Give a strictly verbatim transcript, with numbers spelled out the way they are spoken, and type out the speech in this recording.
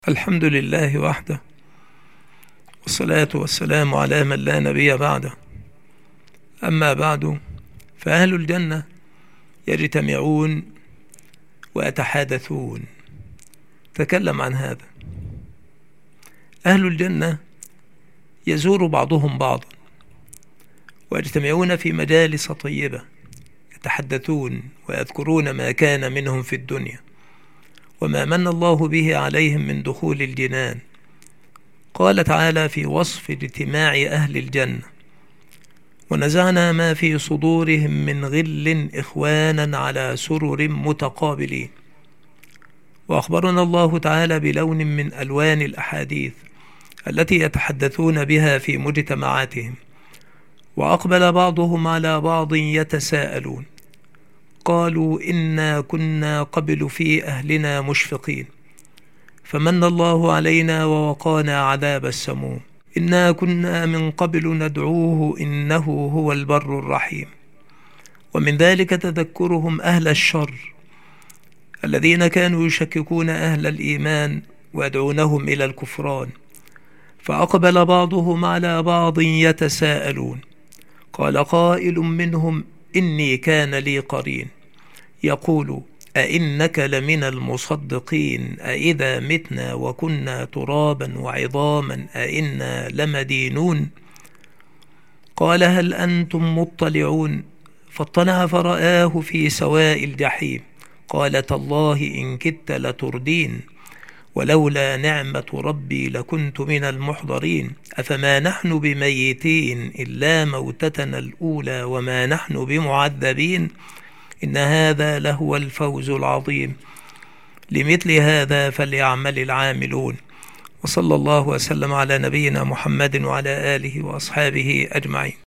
الحمد لله وحده، والصلاة والسلام على من لا نبي بعده. أما بعد، فأهل الجنة يجتمعون ويتحادثون. تكلم عن هذا. أهل الجنة يزور بعضهم بعضا ويجتمعون في مجالس طيبة، يتحدثون ويذكرون ما كان منهم في الدنيا وما من الله به عليهم من دخول الجنان. قال تعالى في وصف اجتماع أهل الجنة: ونزعنا ما في صدورهم من غل إخوانا على سرر متقابلين. وأخبرنا الله تعالى بلون من ألوان الأحاديث التي يتحدثون بها في مجتمعاتهم. وأقبل بعضهم على بعض يتساءلون، قالوا إنا كنا قبل في أهلنا مشفقين فمن الله علينا ووقانا عذاب السموم إنا كنا من قبل ندعوه إنه هو البر الرحيم. ومن ذلك تذكرهم أهل الشر الذين كانوا يشككون أهل الإيمان ويدعونهم إلى الكفران. فأقبل بعضهم على بعض يتساءلون، قال قائل منهم إني كان لي قرين يقول أئنك لمن المصدقين أئذا متنا وكنا ترابا وعظاما أئنا لمدينون. قال هل أنتم مطلعون؟ فاطلع فرآه في سواء الجحيم قال تالله إن كدت لتردين ولولا نعمة ربي لكنت من المحضرين أفما نحن بميتين إلا موتتنا الأولى وما نحن بمعذبين إن هذا لهو الفوز العظيم لمثل هذا فليعمل العاملون. وصلى الله وسلم على نبينا محمد وعلى آله وأصحابه أجمعين.